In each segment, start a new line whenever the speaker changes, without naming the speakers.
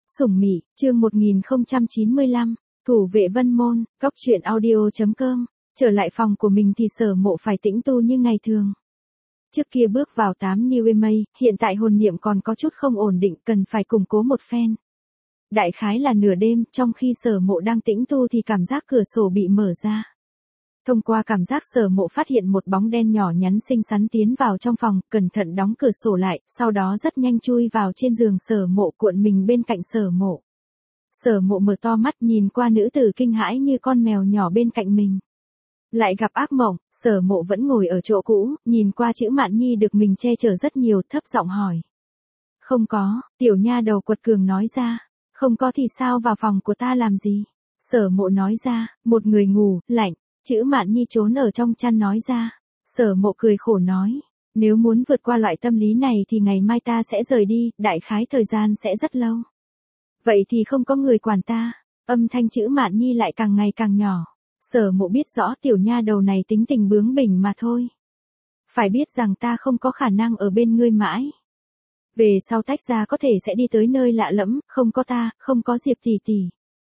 Sủng Mị, chương 1095, Thủ vệ Vân Môn, Góc Chuyện Audio.com. Trở lại phòng của mình thì Sở Mộ phải tĩnh tu như ngày thường. Trước kia bước vào 8 New MA, hiện tại hồn niệm còn có chút không ổn định, cần phải củng cố một phen. Đại khái là nửa đêm, trong khi Sở Mộ đang tĩnh tu thì cảm giác cửa sổ bị mở ra. Thông qua cảm giác Sở Mộ phát hiện một bóng đen nhỏ nhắn xinh xắn tiến vào trong phòng, cẩn thận đóng cửa sổ lại, sau đó rất nhanh chui vào trên giường Sở Mộ, cuộn mình bên cạnh Sở Mộ. Sở Mộ mở to mắt nhìn qua nữ tử kinh hãi như con mèo nhỏ bên cạnh mình. Lại gặp ác mộng, Sở Mộ vẫn ngồi ở chỗ cũ, nhìn qua chữ Mạn Nhi được mình che chở rất nhiều, thấp giọng hỏi. Không có, tiểu nha đầu quật cường nói ra. Không có thì sao vào phòng của ta làm gì? Sở Mộ nói ra, một người ngủ, lạnh. Chữ Mạn Nhi trốn ở trong chăn nói ra. Sở Mộ cười khổ nói. Nếu muốn vượt qua loại tâm lý này thì ngày mai ta sẽ rời đi, đại khái thời gian sẽ rất lâu. Vậy thì không có người quản ta. Âm thanh chữ Mạn Nhi lại càng ngày càng nhỏ. Sở Mộ biết rõ tiểu nha đầu này tính tình bướng bỉnh mà thôi. Phải biết rằng ta không có khả năng ở bên ngươi mãi. Về sau tách ra có thể sẽ đi tới nơi lạ lẫm, không có ta, không có Diệp tỷ tỷ.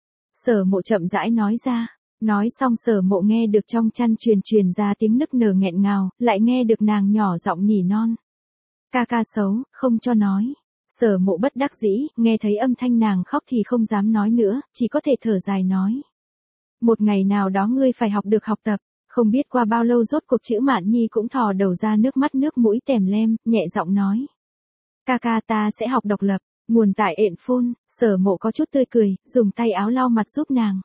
Sở Mộ chậm rãi nói ra. Nói xong Sở Mộ nghe được trong chăn truyền ra tiếng nức nở nghẹn ngào, lại nghe được nàng nhỏ giọng nỉ non. Ca ca xấu, không cho nói. Sở Mộ bất đắc dĩ, nghe thấy âm thanh nàng khóc thì không dám nói nữa, chỉ có thể thở dài nói. Một ngày nào đó ngươi phải học được học tập, không biết qua bao lâu rốt cuộc chữ Mạn Nhi cũng thò đầu ra nước mắt nước mũi tèm lem, nhẹ giọng nói. Ca ca ta sẽ học độc lập, nguồn tại ện phun, Sở Mộ có chút tươi cười, dùng tay áo lau mặt giúp nàng.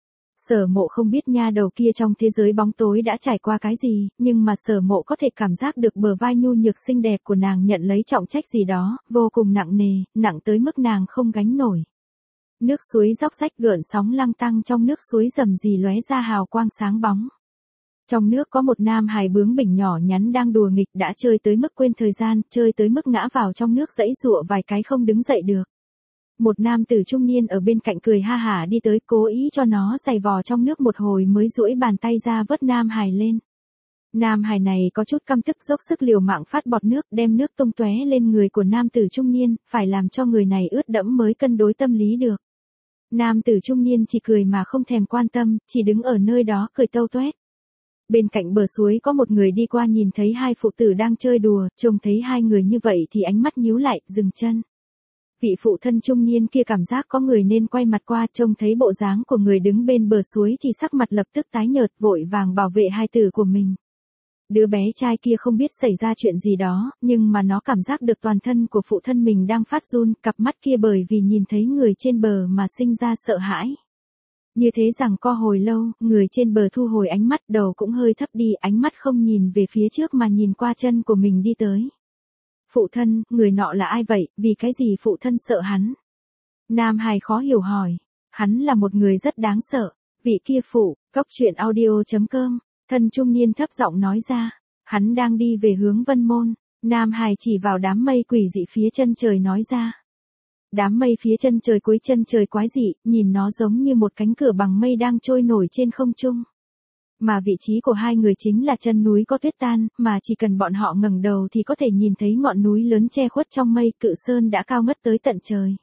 Sở Mộ không biết nha đầu kia trong thế giới bóng tối đã trải qua cái gì, nhưng mà Sở Mộ có thể cảm giác được bờ vai nhu nhược xinh đẹp của nàng nhận lấy trọng trách gì đó, vô cùng nặng nề, nặng tới mức nàng không gánh nổi. Nước suối róc rách gợn sóng lăng tăng trong nước suối rầm rì lóe ra hào quang sáng bóng. Trong nước có một nam hài bướng bỉnh nhỏ nhắn đang đùa nghịch, đã chơi tới mức quên thời gian, chơi tới mức ngã vào trong nước giãy giụa vài cái không đứng dậy được. Một nam tử trung niên ở bên cạnh cười ha hả đi tới, cố ý cho nó giày vò trong nước một hồi mới duỗi bàn tay ra vớt nam hài lên. Nam hài này có chút căm tức, dốc sức liều mạng phát bọt nước, đem nước tung tóe lên người của nam tử trung niên, phải làm cho người này ướt đẫm mới cân đối tâm lý được. Nam tử trung niên chỉ cười mà không thèm quan tâm, chỉ đứng ở nơi đó cười tâu toét. Bên cạnh bờ suối có một người đi qua nhìn thấy hai phụ tử đang chơi đùa, trông thấy hai người như vậy thì ánh mắt nhíu lại, dừng chân. Vị phụ thân trung niên kia cảm giác có người nên quay mặt qua, trông thấy bộ dáng của người đứng bên bờ suối thì sắc mặt lập tức tái nhợt, vội vàng bảo vệ hai tử của mình. Đứa bé trai kia không biết xảy ra chuyện gì đó, nhưng mà nó cảm giác được toàn thân của phụ thân mình đang phát run, cặp mắt kia bởi vì nhìn thấy người trên bờ mà sinh ra sợ hãi. Như thế rằng co hồi lâu, người trên bờ thu hồi ánh mắt, đầu cũng hơi thấp đi, ánh mắt không nhìn về phía trước mà nhìn qua chân của mình đi tới. Phụ thân, người nọ là ai vậy, vì cái gì phụ thân sợ hắn? Nam hài khó hiểu hỏi. Hắn là một người rất đáng sợ. Vị kia phụ, Góc Chuyện Audio.com. Thân trung niên thấp giọng nói ra. Hắn đang đi về hướng Vân Môn. Nam hài chỉ vào đám mây quỷ dị phía chân trời nói ra. Đám mây phía chân trời cuối chân trời quái dị, nhìn nó giống như một cánh cửa bằng mây đang trôi nổi trên không trung. Mà vị trí của hai người chính là chân núi có tuyết tan, mà chỉ cần bọn họ ngẩng đầu thì có thể nhìn thấy ngọn núi lớn che khuất trong mây, cự sơn đã cao ngất tới tận trời.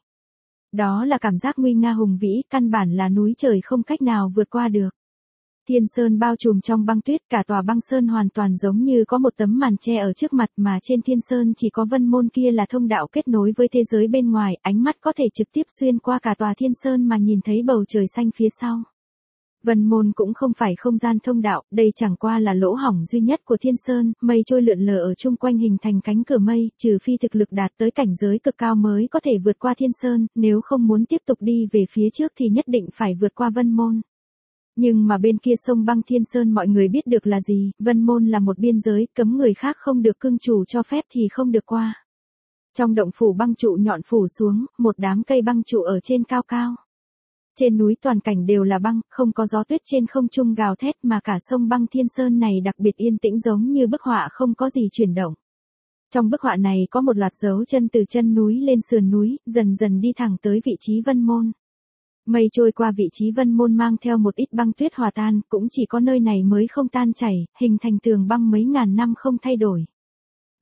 Đó là cảm giác nguy nga hùng vĩ, căn bản là núi trời không cách nào vượt qua được. Thiên sơn bao trùm trong băng tuyết, cả tòa băng sơn hoàn toàn giống như có một tấm màn che ở trước mặt, mà trên thiên sơn chỉ có Vân Môn kia là thông đạo kết nối với thế giới bên ngoài, ánh mắt có thể trực tiếp xuyên qua cả tòa thiên sơn mà nhìn thấy bầu trời xanh phía sau. Vân Môn cũng không phải không gian thông đạo, đây chẳng qua là lỗ hổng duy nhất của thiên sơn, mây trôi lượn lờ ở chung quanh hình thành cánh cửa mây, trừ phi thực lực đạt tới cảnh giới cực cao mới có thể vượt qua thiên sơn, nếu không muốn tiếp tục đi về phía trước thì nhất định phải vượt qua Vân Môn. Nhưng mà bên kia sông băng thiên sơn mọi người biết được là gì, Vân Môn là một biên giới, cấm người khác không được cưng chủ cho phép thì không được qua. Trong động phủ băng trụ nhọn phủ xuống, một đám cây băng trụ ở trên cao cao. Trên núi toàn cảnh đều là băng, không có gió tuyết trên không trung gào thét, mà cả sông băng thiên sơn này đặc biệt yên tĩnh giống như bức họa không có gì chuyển động. Trong bức họa này có một loạt dấu chân từ chân núi lên sườn núi, dần dần đi thẳng tới vị trí Vân Môn. Mây trôi qua vị trí Vân Môn mang theo một ít băng tuyết hòa tan, cũng chỉ có nơi này mới không tan chảy, hình thành tường băng mấy ngàn năm không thay đổi.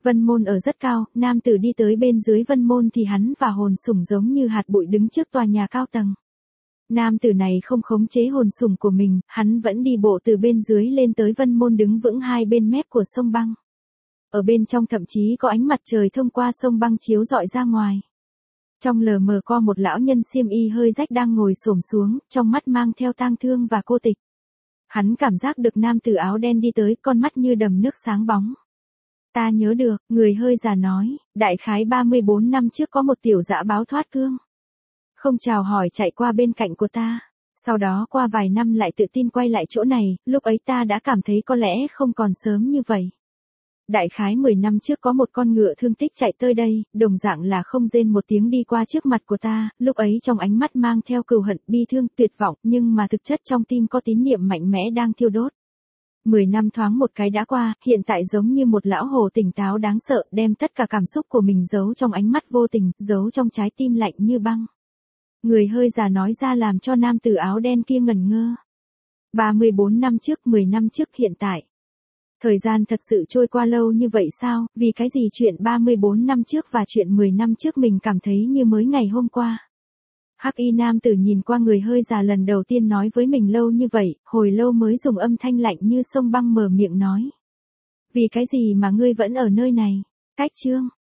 Vân môn ở rất cao, nam tử đi tới bên dưới vân môn thì hắn và hồn sủng giống như hạt bụi đứng trước tòa nhà cao tầng. Nam tử này không khống chế hồn sủng của mình, hắn vẫn đi bộ từ bên dưới lên tới vân môn đứng vững hai bên mép của sông băng. Ở bên trong thậm chí có ánh mặt trời thông qua sông băng chiếu rọi ra ngoài. Trong lờ mờ có một lão nhân xiêm y hơi rách đang ngồi xổm xuống, trong mắt mang theo tang thương và cô tịch. Hắn cảm giác được nam tử áo đen đi tới, con mắt như đầm nước sáng bóng. Ta nhớ được, người hơi già nói, đại khái 34 năm trước có một tiểu dã báo thoát cương. Không chào hỏi chạy qua bên cạnh của ta. Sau đó qua vài năm lại tự tin quay lại chỗ này, lúc ấy ta đã cảm thấy có lẽ không còn sớm như vậy. Đại khái 10 năm trước có một con ngựa thương tích chạy tới đây, đồng dạng là không rên một tiếng đi qua trước mặt của ta, lúc ấy trong ánh mắt mang theo cừu hận, bi thương, tuyệt vọng, nhưng mà thực chất trong tim có tín niệm mạnh mẽ đang thiêu đốt. 10 năm thoáng một cái đã qua, hiện tại giống như một lão hồ tỉnh táo đáng sợ, đem tất cả cảm xúc của mình giấu trong ánh mắt vô tình, giấu trong trái tim lạnh như băng. Người hơi già nói ra làm cho nam tử áo đen kia ngẩn ngơ. 34 năm trước, 10 năm trước, hiện tại. Thời gian thật sự trôi qua lâu như vậy sao, vì cái gì chuyện 34 năm trước và chuyện 10 năm trước mình cảm thấy như mới ngày hôm qua. Hắc y nam tử nhìn qua người hơi già lần đầu tiên nói với mình lâu như vậy, hồi lâu mới dùng âm thanh lạnh như sông băng mở miệng nói. Vì cái gì mà ngươi vẫn ở nơi này? Cách chương.